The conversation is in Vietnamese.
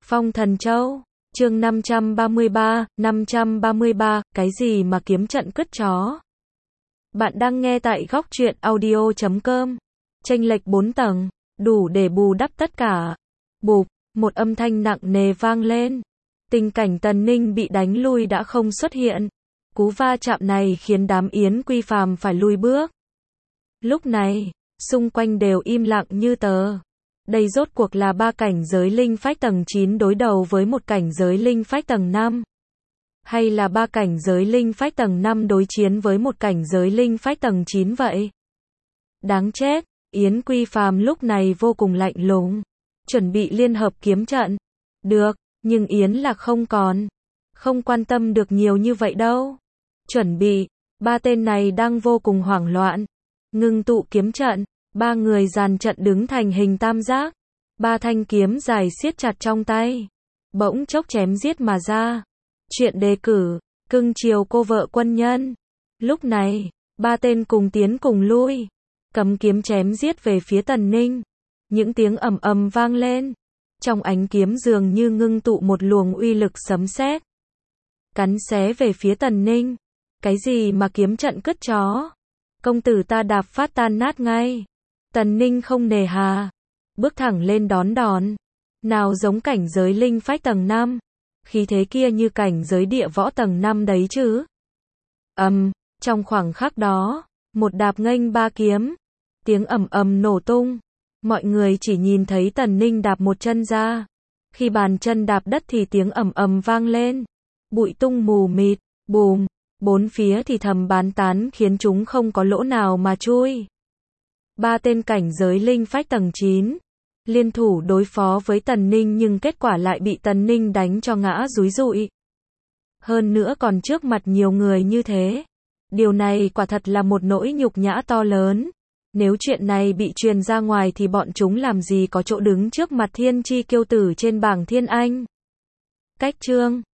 Phong Thần Châu, chương 533, cái gì mà kiếm trận cứt chó. Bạn đang nghe tại góc truyện audio.com. Chênh lệch 4 tầng, đủ để bù đắp tất cả. Bụp, một âm thanh nặng nề vang lên. Tình cảnh Tần Ninh bị đánh lui đã không xuất hiện. Cú va chạm này khiến đám Yến Quy Phàm phải lùi bước. Lúc này, xung quanh đều im lặng như tờ. Đây rốt cuộc là ba cảnh giới linh phách tầng 9 đối đầu với một cảnh giới linh phách tầng 5. Hay là ba cảnh giới linh phách tầng 5 đối chiến với một cảnh giới linh phách tầng 9 vậy? Đáng chết, Yến Quy Phàm lúc này vô cùng lạnh lùng. Chuẩn bị liên hợp kiếm trận. Được, nhưng Yến Lạc không quan tâm được nhiều như vậy đâu. Chuẩn bị, ba tên này đang vô cùng hoảng loạn. Ngưng tụ kiếm trận, ba người dàn trận đứng thành hình tam giác. Ba thanh kiếm dài siết chặt trong tay. Bỗng chốc chém giết mà ra. Chuyện đề cử, cưng chiều cô vợ quân nhân. Lúc này, ba tên cùng tiến cùng lui. Cầm kiếm chém giết về phía Tần Ninh. Những tiếng ầm ầm vang lên. Trong ánh kiếm dường như ngưng tụ một luồng uy lực sấm sét. Cắn xé về phía Tần Ninh. Cái gì mà kiếm trận cứt chó? Công tử ta đạp phát tan nát ngay. Tần Ninh không nề hà. Bước thẳng lên đón đòn. Nào giống cảnh giới linh phách tầng 5. Khí thế kia như cảnh giới địa võ tầng 5 đấy chứ. Trong khoảng khắc đó, một đạp nghênh ba kiếm. Tiếng ầm ầm nổ tung. Mọi người chỉ nhìn thấy Tần Ninh đạp một chân ra. Khi bàn chân đạp đất thì tiếng ầm ầm vang lên. Bụi tung mù mịt, bùm. Bốn phía thì thầm bán tán khiến chúng không có lỗ nào mà chui. Ba tên cảnh giới linh phách tầng 9. Liên thủ đối phó với Tần Ninh nhưng kết quả lại bị Tần Ninh đánh cho ngã rúi rụi. Hơn nữa còn trước mặt nhiều người như thế. Điều này quả thật là một nỗi nhục nhã to lớn. Nếu chuyện này bị truyền ra ngoài thì bọn chúng làm gì có chỗ đứng trước mặt thiên chi kiêu tử trên bảng thiên anh. Cách chương